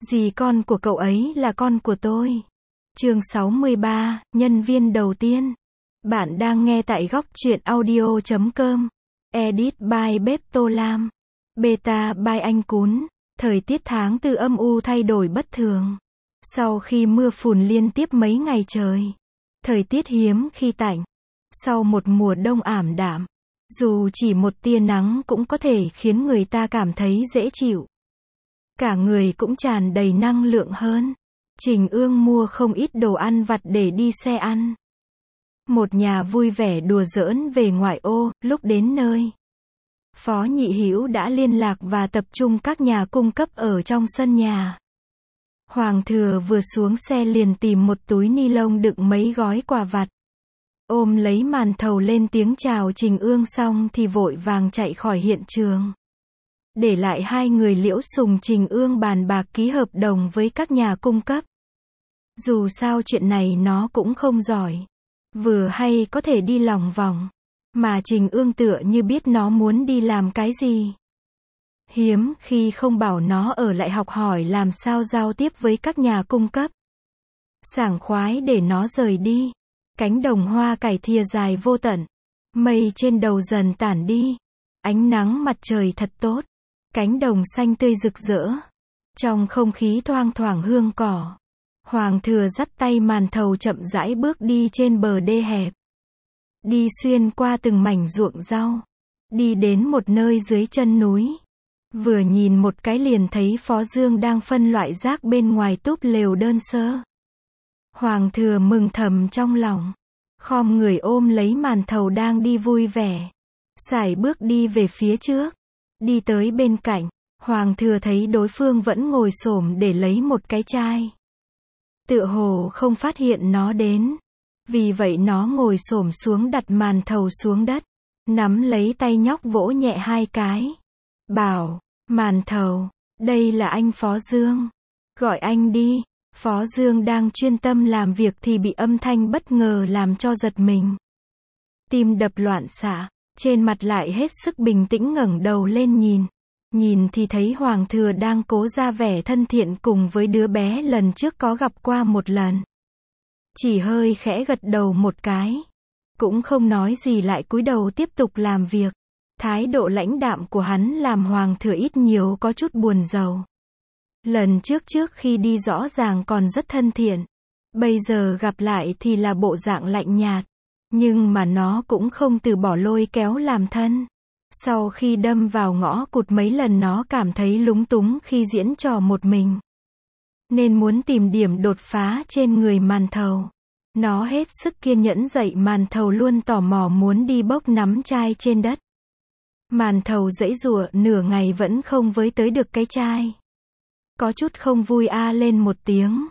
Dì con của cậu ấy là con của tôi. Chương 63, nhân viên đầu tiên. Bạn đang nghe tại góc truyện audio.com. Edit by Bếp Tô Lam. Beta by Anh Cún. Thời tiết tháng tư âm u thay đổi bất thường. Sau khi mưa phùn liên tiếp mấy ngày trời, thời tiết hiếm khi tạnh. Sau một mùa đông ảm đạm, dù chỉ một tia nắng cũng có thể khiến người ta cảm thấy dễ chịu. Cả người cũng tràn đầy năng lượng hơn. Trình Ương mua không ít đồ ăn vặt để đi xe ăn. Một nhà vui vẻ đùa giỡn về ngoại ô. Lúc đến nơi, Phó Nhị Hữu đã liên lạc và tập trung các nhà cung cấp ở trong sân nhà. Hoàng Thừa vừa xuống xe liền tìm một túi ni lông đựng mấy gói quà vặt. Ôm lấy màn thầu lên tiếng chào Trình Ương xong thì vội vàng chạy khỏi hiện trường. Để lại hai người Liễu Sùng Trình Ương bàn bạc ký hợp đồng với các nhà cung cấp. Dù sao chuyện này nó cũng không giỏi. Vừa hay có thể đi lòng vòng. Mà Trình Ương tựa như biết nó muốn đi làm cái gì. Hiếm khi không bảo nó ở lại học hỏi làm sao giao tiếp với các nhà cung cấp. Sảng khoái để nó rời đi. Cánh đồng hoa cải thìa dài vô tận. Mây trên đầu dần tản đi. Ánh nắng mặt trời thật tốt. Cánh đồng xanh tươi rực rỡ. Trong không khí thoang thoảng hương cỏ. Hoàng Thừa dắt tay màn thầu chậm rãi bước đi trên bờ đê hẹp. Đi xuyên qua từng mảnh ruộng rau. Đi đến một nơi dưới chân núi. Vừa nhìn một cái liền thấy Phó Dương đang phân loại rác bên ngoài túp lều đơn sơ. Hoàng Thừa mừng thầm trong lòng. Khom người ôm lấy màn thầu đang đi vui vẻ. Sải bước đi về phía trước. Đi tới bên cạnh, Hoàng Thừa thấy đối phương vẫn ngồi xổm để lấy một cái chai. Tựa hồ không phát hiện nó đến. Vì vậy nó ngồi xổm xuống đặt màn thầu xuống đất. Nắm lấy tay nhóc vỗ nhẹ hai cái. Bảo, màn thầu, đây là anh Phó Dương. Gọi anh đi. Phó Dương đang chuyên tâm làm việc thì bị âm thanh bất ngờ làm cho giật mình. Tim đập loạn xạ. Trên mặt lại hết sức bình tĩnh ngẩng đầu lên nhìn. Nhìn thì thấy Hoàng Thừa đang cố ra vẻ thân thiện cùng với đứa bé lần trước có gặp qua một lần. Chỉ hơi khẽ gật đầu một cái. Cũng không nói gì lại cúi đầu tiếp tục làm việc. Thái độ lãnh đạm của hắn làm Hoàng Thừa ít nhiều có chút buồn rầu. Lần trước khi đi rõ ràng còn rất thân thiện. Bây giờ gặp lại thì là bộ dạng lạnh nhạt. Nhưng mà nó cũng không từ bỏ lôi kéo làm thân. Sau khi đâm vào ngõ cụt mấy lần nó cảm thấy lúng túng khi diễn trò một mình. Nên muốn tìm điểm đột phá trên người màn thầu. Nó hết sức kiên nhẫn dạy màn thầu luôn tò mò muốn đi bốc nắm chai trên đất. Màn thầu giãy giụa nửa ngày vẫn không với tới được cái chai. Có chút không vui lên một tiếng.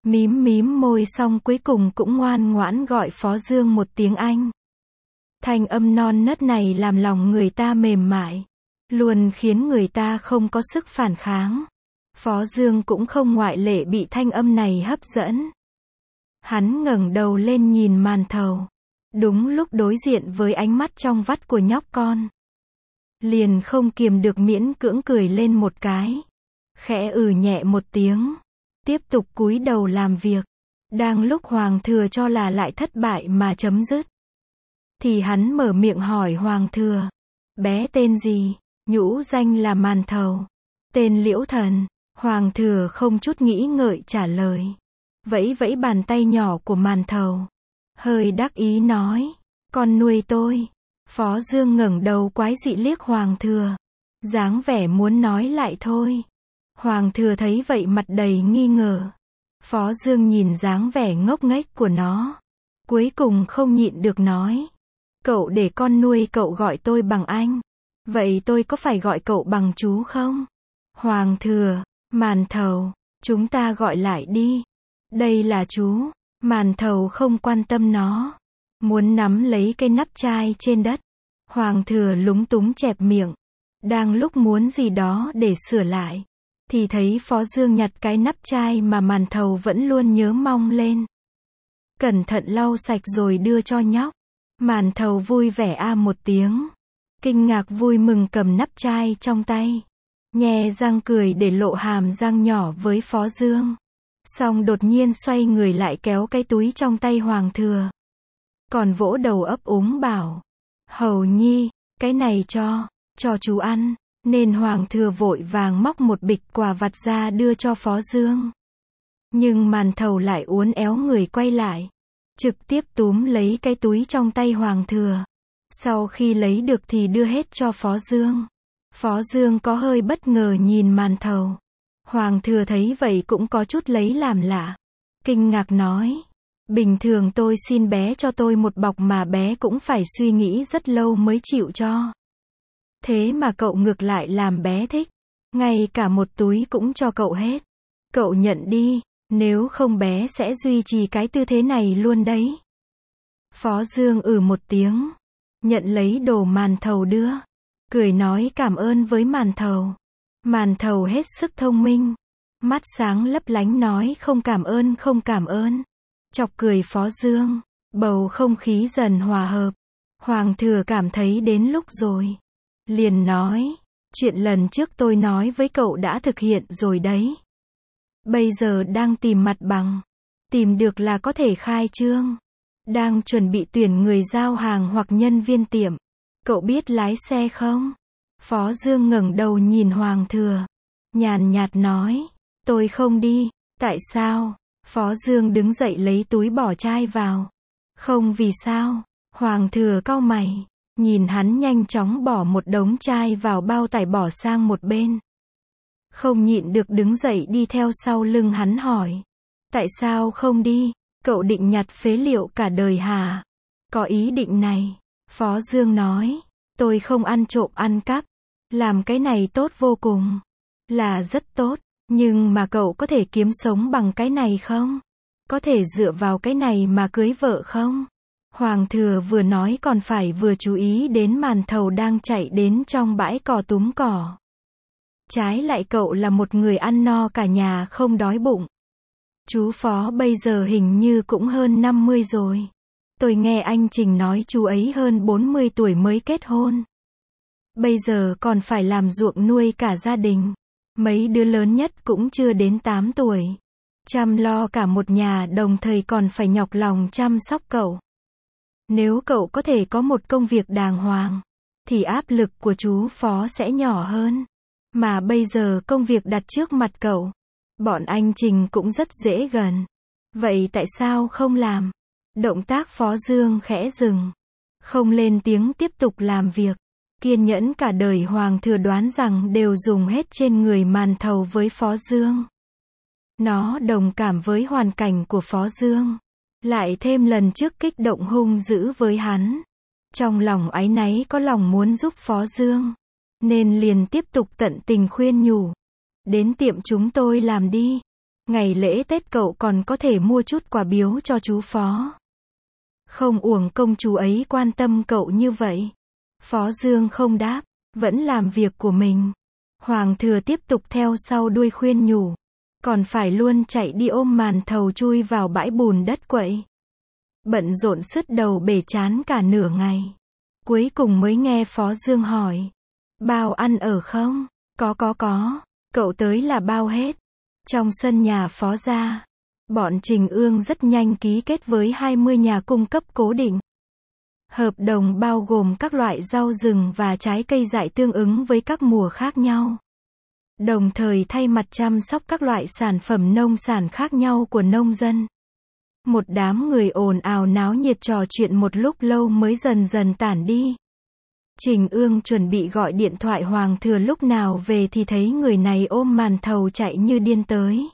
Mím môi xong cuối cùng cũng ngoan ngoãn gọi Phó Dương một tiếng anh. Thanh âm non nớt này làm lòng người ta mềm mại. Luôn khiến người ta không có sức phản kháng. Phó Dương cũng không ngoại lệ bị thanh âm này hấp dẫn. Hắn ngẩng đầu lên nhìn màn thầu. Đúng lúc đối diện với ánh mắt trong vắt của nhóc con. Liền không kiềm được miễn cưỡng cười lên một cái. Khẽ nhẹ một tiếng. Tiếp tục cúi đầu làm việc. Đang lúc Hoàng Thừa cho là lại thất bại mà chấm dứt. Thì hắn mở miệng hỏi Hoàng Thừa. Bé tên gì? Nhũ danh là màn thầu. Tên Liễu Thần. Hoàng Thừa không chút nghĩ ngợi trả lời. Vẫy vẫy bàn tay nhỏ của màn thầu. Hơi đắc ý nói. Con nuôi tôi. Phó Dương ngẩng đầu quái dị liếc Hoàng Thừa. Dáng vẻ muốn nói lại thôi. Hoàng Thừa thấy vậy mặt đầy nghi ngờ. Phó Dương nhìn dáng vẻ ngốc nghếch của nó. Cuối cùng không nhịn được nói. Cậu để con nuôi cậu gọi tôi bằng anh. Vậy tôi có phải gọi cậu bằng chú không? Hoàng Thừa, màn thầu, chúng ta gọi lại đi. Đây là chú. Màn thầu không quan tâm nó. Muốn nắm lấy cái nắp chai trên đất. Hoàng Thừa lúng túng chẹp miệng. Đang lúc muốn gì đó để sửa lại. Thì thấy Phó Dương nhặt cái nắp chai mà màn thầu vẫn luôn nhớ mong lên. Cẩn thận lau sạch rồi đưa cho nhóc. Màn thầu vui vẻ một tiếng. Kinh ngạc vui mừng cầm nắp chai trong tay. nhe răng cười để lộ hàm răng nhỏ với Phó Dương. Xong đột nhiên xoay người lại kéo cái túi trong tay Hoàng thừa. Còn vỗ đầu ấp úng bảo, Hầu Nhi, cái này cho chú ăn. Nên Hoàng thừa vội vàng móc một bịch quà vặt ra đưa cho Phó Dương. Nhưng Màn Thầu lại uốn éo người quay lại, trực tiếp túm lấy cái túi trong tay Hoàng thừa. Sau khi lấy được thì đưa hết cho Phó Dương. Phó Dương có hơi bất ngờ nhìn Màn Thầu. Hoàng thừa thấy vậy cũng có chút lấy làm lạ. Kinh ngạc nói, bình thường tôi xin bé cho tôi một bọc mà bé cũng phải suy nghĩ rất lâu mới chịu cho. Thế mà cậu ngược lại làm bé thích. Ngay cả một túi cũng cho cậu hết. Cậu nhận đi, nếu không bé sẽ duy trì cái tư thế này luôn đấy. Phó Dương một tiếng. Nhận lấy đồ Màn Thầu đưa. Cười nói cảm ơn với Màn Thầu. Màn Thầu hết sức thông minh. Mắt sáng lấp lánh nói không cảm ơn. Chọc cười Phó Dương. Bầu không khí dần hòa hợp. Hoàng thừa cảm thấy đến lúc rồi. Liền nói, chuyện lần trước tôi nói với cậu đã thực hiện rồi đấy. Bây giờ đang tìm mặt bằng. Tìm được là có thể khai trương. Đang chuẩn bị tuyển người giao hàng hoặc nhân viên tiệm. Cậu biết lái xe không? Phó Dương ngẩng đầu nhìn Hoàng thừa. Nhàn nhạt nói, tôi không đi. Tại sao? Phó Dương đứng dậy lấy túi bỏ chai vào. Không vì sao? Hoàng thừa cau mày. Nhìn hắn nhanh chóng bỏ một đống chai vào bao tải bỏ sang một bên. Không nhịn được đứng dậy đi theo sau lưng hắn hỏi. Tại sao không đi? Cậu định nhặt phế liệu cả đời hả? Có ý định này. Phó Dương nói. Tôi không ăn trộm ăn cắp. Làm cái này tốt vô cùng. Là rất tốt. Nhưng mà cậu có thể kiếm sống bằng cái này không? Có thể dựa vào cái này mà cưới vợ không? Hoàng thừa vừa nói còn phải vừa chú ý đến Màn Thầu đang chạy đến trong bãi cỏ túm cỏ. Trái lại cậu là một người ăn no cả nhà không đói bụng. Chú Phó bây giờ hình như cũng hơn 50 rồi. Tôi nghe anh Trình nói chú ấy hơn 40 tuổi mới kết hôn. Bây giờ còn phải làm ruộng nuôi cả gia đình. Mấy đứa lớn nhất cũng chưa đến 8 tuổi. Chăm lo cả một nhà đồng thời còn phải nhọc lòng chăm sóc cậu. Nếu cậu có thể có một công việc đàng hoàng, thì áp lực của chú Phó sẽ nhỏ hơn. Mà bây giờ công việc đặt trước mặt cậu, bọn anh Trình cũng rất dễ gần. Vậy tại sao không làm? Động tác Phó Dương khẽ dừng. Không lên tiếng tiếp tục làm việc. Kiên nhẫn cả đời Hoàng thừa đoán rằng đều dùng hết trên người Màn Thầu với Phó Dương. Nó đồng cảm với hoàn cảnh của Phó Dương. Lại thêm lần trước kích động hung dữ với hắn. Trong lòng áy náy có lòng muốn giúp Phó Dương. Nên liền tiếp tục tận tình khuyên nhủ. Đến tiệm chúng tôi làm đi. Ngày lễ Tết cậu còn có thể mua chút quà biếu cho chú Phó. Không uổng công chú ấy quan tâm cậu như vậy. Phó Dương không đáp, vẫn làm việc của mình. Hoàng thừa tiếp tục theo sau đuôi khuyên nhủ. Còn phải luôn chạy đi ôm Màn Thầu chui vào bãi bùn đất quậy. Bận rộn sứt đầu bể chán cả nửa ngày. Cuối cùng mới nghe Phó Dương hỏi. Bao ăn ở không? Có. Cậu tới là bao hết. Trong sân nhà Phó gia, bọn Trình Ương rất nhanh ký kết với 20 nhà cung cấp cố định. Hợp đồng bao gồm các loại rau rừng và trái cây dại tương ứng với các mùa khác nhau. Đồng thời thay mặt chăm sóc các loại sản phẩm nông sản khác nhau của nông dân. Một đám người ồn ào náo nhiệt trò chuyện một lúc lâu mới dần dần tản đi. Trình Ương chuẩn bị gọi điện thoại Hoàng thừa lúc nào về thì thấy người này ôm Màn Thầu chạy như điên tới.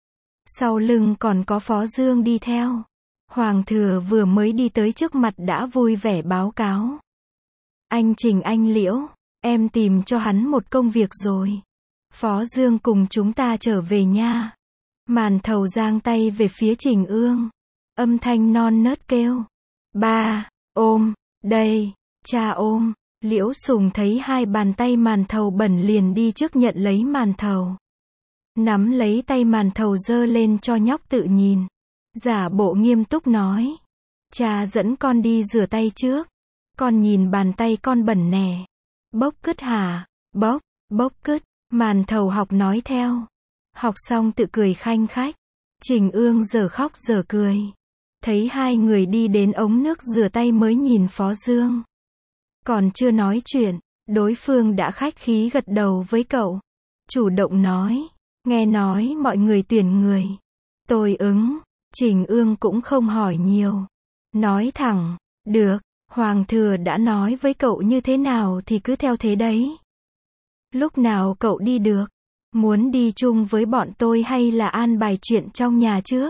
Sau lưng còn có Phó Dương đi theo. Hoàng thừa vừa mới đi tới trước mặt đã vui vẻ báo cáo. Anh Trình anh Liễu, em tìm cho hắn một công việc rồi. Phó Dương cùng chúng ta trở về nha. Màn Thầu giang tay về phía Trình Ương. Âm thanh non nớt kêu. Ba, ôm, đây, cha ôm. Liễu Sùng thấy hai bàn tay Màn Thầu bẩn liền đi trước nhận lấy Màn Thầu. Nắm lấy tay Màn Thầu giơ lên cho nhóc tự nhìn. Giả bộ nghiêm túc nói. Cha dẫn con đi rửa tay trước. Con nhìn bàn tay con bẩn nè. Bốc cứt hả? Bốc cứt. Màn thầu học nói theo. Học xong tự cười khanh khách. Trình Ương giờ khóc giờ cười. Thấy hai người đi đến ống nước rửa tay mới nhìn Phó Dương. Còn chưa nói chuyện, đối phương đã khách khí gật đầu với cậu. Chủ động nói, nghe nói mọi người tuyển người. Tôi ứng, Trình Ương cũng không hỏi nhiều. Nói thẳng, được, Hoàng Thừa đã nói với cậu như thế nào thì cứ theo thế đấy. Lúc nào cậu đi được? Muốn đi chung với bọn tôi hay là an bài chuyện trong nhà trước?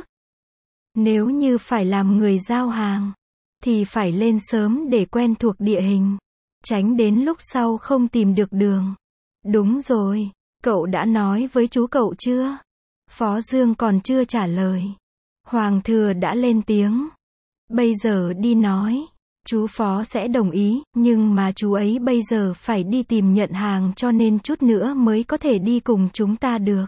Nếu như phải làm người giao hàng, thì phải lên sớm để quen thuộc địa hình. Tránh đến lúc sau không tìm được đường. Đúng rồi, cậu đã nói với chú cậu chưa? Phó Dương còn chưa trả lời. Hoàng Thừa đã lên tiếng. Bây giờ đi nói, chú Phó sẽ đồng ý, nhưng mà chú ấy bây giờ phải đi tìm nhận hàng cho nên chút nữa mới có thể đi cùng chúng ta được.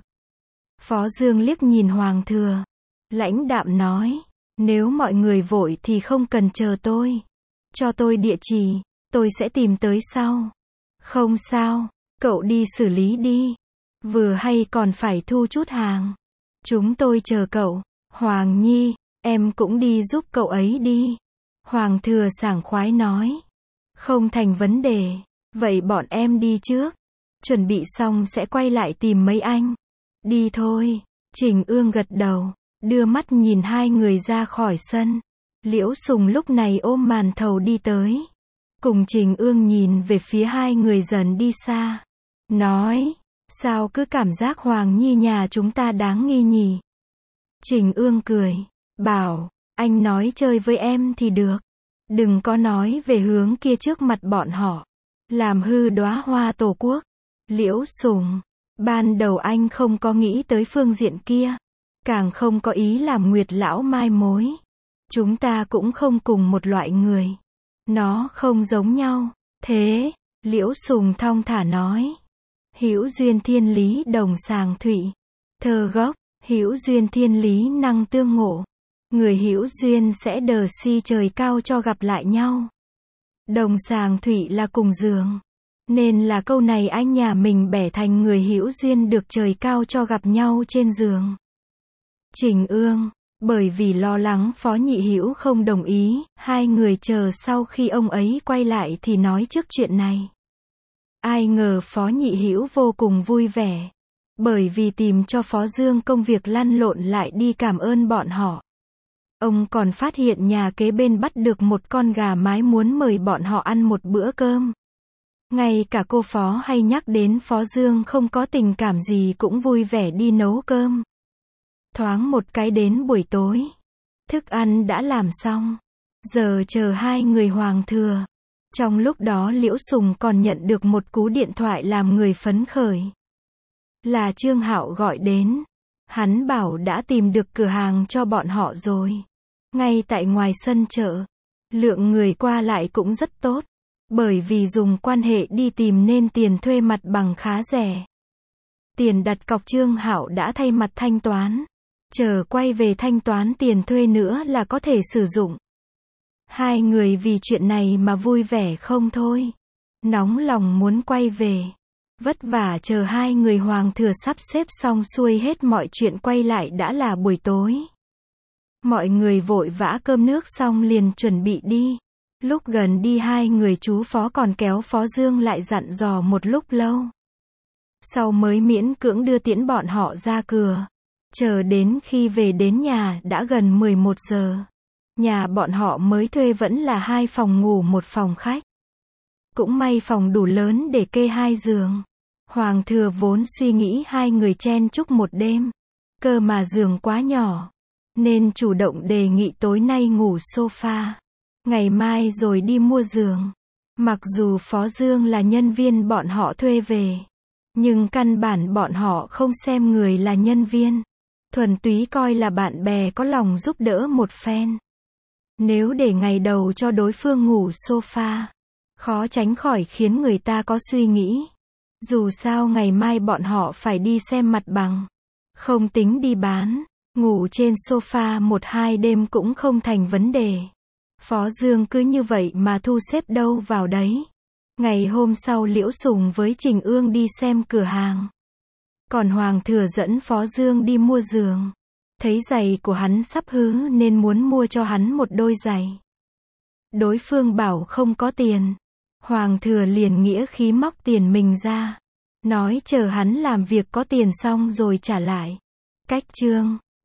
Phó Dương liếc nhìn Hoàng Thừa. Lãnh đạm nói, nếu mọi người vội thì không cần chờ tôi. Cho tôi địa chỉ, tôi sẽ tìm tới sau. Không sao, cậu đi xử lý đi. Vừa hay còn phải thu chút hàng. Chúng tôi chờ cậu. Hoàng Nhi, em cũng đi giúp cậu ấy đi. Hoàng Thừa sảng khoái nói. Không thành vấn đề. Vậy bọn em đi trước. Chuẩn bị xong sẽ quay lại tìm mấy anh. Đi thôi. Trình Ương gật đầu. Đưa mắt nhìn hai người ra khỏi sân. Liễu Sùng lúc này ôm màn thầu đi tới. Cùng Trình Ương nhìn về phía hai người dần đi xa. Nói, sao cứ cảm giác Hoàng Nhi nhà chúng ta đáng nghi nhỉ? Trình Ương cười, bảo, anh nói chơi với em thì được. Đừng có nói về hướng kia trước mặt bọn họ. Làm hư đóa hoa tổ quốc. Liễu Sùng, ban đầu anh không có nghĩ tới phương diện kia. Càng không có ý làm Nguyệt lão mai mối. Chúng ta cũng không cùng một loại người. Nó không giống nhau. Thế, Liễu Sùng thong thả nói. Hữu duyên thiên lý đồng sàng thụy. Thơ gốc, hữu duyên thiên lý năng tương ngộ. Người hữu duyên sẽ đờ si trời cao cho gặp lại nhau. Đồng sàng thụy là cùng giường. Nên là câu này anh nhà mình bẻ thành người hữu duyên được trời cao cho gặp nhau trên giường. Trình Ương, bởi vì lo lắng Phó Nhị Hữu không đồng ý, hai người chờ sau khi ông ấy quay lại thì nói trước chuyện này. Ai ngờ Phó Nhị Hữu vô cùng vui vẻ, bởi vì tìm cho Phó Dương công việc lăn lộn lại đi cảm ơn bọn họ. Ông còn phát hiện nhà kế bên bắt được một con gà mái muốn mời bọn họ ăn một bữa cơm. Ngay cả cô Phó hay nhắc đến Phó Dương không có tình cảm gì cũng vui vẻ đi nấu cơm. Thoáng một cái đến buổi tối, thức ăn đã làm xong, giờ chờ hai người Hoàng Thừa. Trong lúc đó Liễu Sùng còn nhận được một cú điện thoại làm người phấn khởi. Là Trương Hạo gọi đến. Hắn bảo đã tìm được cửa hàng cho bọn họ rồi. Ngay tại ngoài sân chợ. Lượng người qua lại cũng rất tốt. Bởi vì dùng quan hệ đi tìm nên tiền thuê mặt bằng khá rẻ. Tiền đặt cọc Trương Hạo đã thay mặt thanh toán. Chờ quay về thanh toán tiền thuê nữa là có thể sử dụng. Hai người vì chuyện này mà vui vẻ không thôi. Nóng lòng muốn quay về. Vất vả chờ hai người Hoàng Thừa sắp xếp xong xuôi hết mọi chuyện quay lại đã là buổi tối. Mọi người vội vã cơm nước xong liền chuẩn bị đi. Lúc gần đi hai người chú Phó còn kéo Phó Dương lại dặn dò một lúc lâu. Sau mới miễn cưỡng đưa tiễn bọn họ ra cửa. Chờ đến khi về đến nhà đã gần 11 giờ. Nhà bọn họ mới thuê vẫn là 2 phòng ngủ 1 phòng khách. Cũng may phòng đủ lớn để kê 2 giường. Hoàng Thừa vốn suy nghĩ hai người chen chúc một đêm. Cơ mà giường quá nhỏ. Nên chủ động đề nghị tối nay ngủ sofa. Ngày mai rồi đi mua giường. Mặc dù Phó Dương là nhân viên bọn họ thuê về. Nhưng căn bản bọn họ không xem người là nhân viên. Thuần túy coi là bạn bè có lòng giúp đỡ một phen. Nếu để ngày đầu cho đối phương ngủ sofa, khó tránh khỏi khiến người ta có suy nghĩ. Dù sao ngày mai bọn họ phải đi xem mặt bằng. Không tính đi bán, ngủ trên sofa 1-2 đêm cũng không thành vấn đề. Phó Dương cứ như vậy mà thu xếp đâu vào đấy. Ngày hôm sau Liễu Sùng với Trình Ương đi xem cửa hàng. Còn Hoàng thừa dẫn Phó Dương đi mua giường. Thấy giày của hắn sắp hư nên muốn mua cho hắn một đôi giày. Đối phương bảo không có tiền. Hoàng thừa liền nghĩa khí móc tiền mình ra. Nói chờ hắn làm việc có tiền xong rồi trả lại. Cách chương